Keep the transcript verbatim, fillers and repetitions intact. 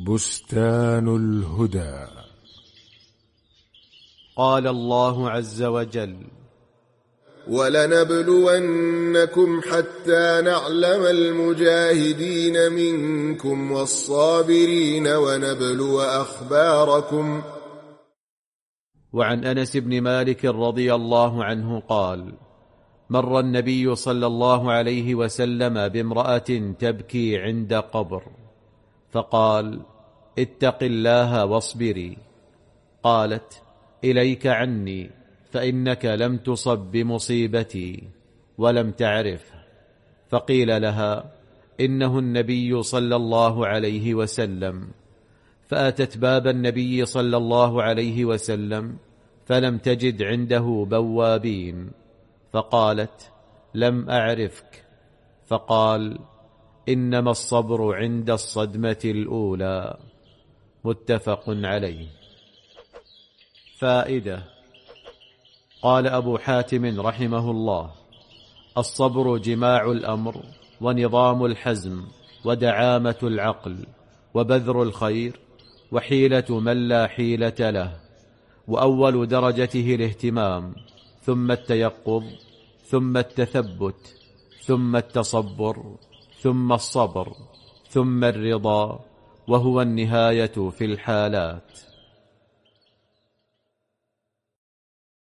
بستان الهدى. قال الله عز وجل: ولنبلونكم حتى نعلم المجاهدين منكم والصابرين ونبلو أخباركم. وعن أنس بن مالك رضي الله عنه قال: مر النبي صلى الله عليه وسلم بامرأة تبكي عند قبر، فقال: اتق الله واصبري. قالت: إليك عني، فإنك لم تصب بمصيبتي ولم تعرفه. فقيل لها: إنه النبي صلى الله عليه وسلم. فأتت باب النبي صلى الله عليه وسلم فلم تجد عنده بوابين، فقالت: لم أعرفك. فقال: إنما الصبر عند الصدمة الأولى. متفق عليه. فائدة: قال أبو حاتم رحمه الله: الصبر جماع الأمر ونظام الحزم ودعامة العقل وبذر الخير وحيلة من لا حيلة له، وأول درجته الاهتمام، ثم التيقظ، ثم التثبت، ثم التصبر، ثم الصبر، ثم الرضا، وهو النهاية في الحالات.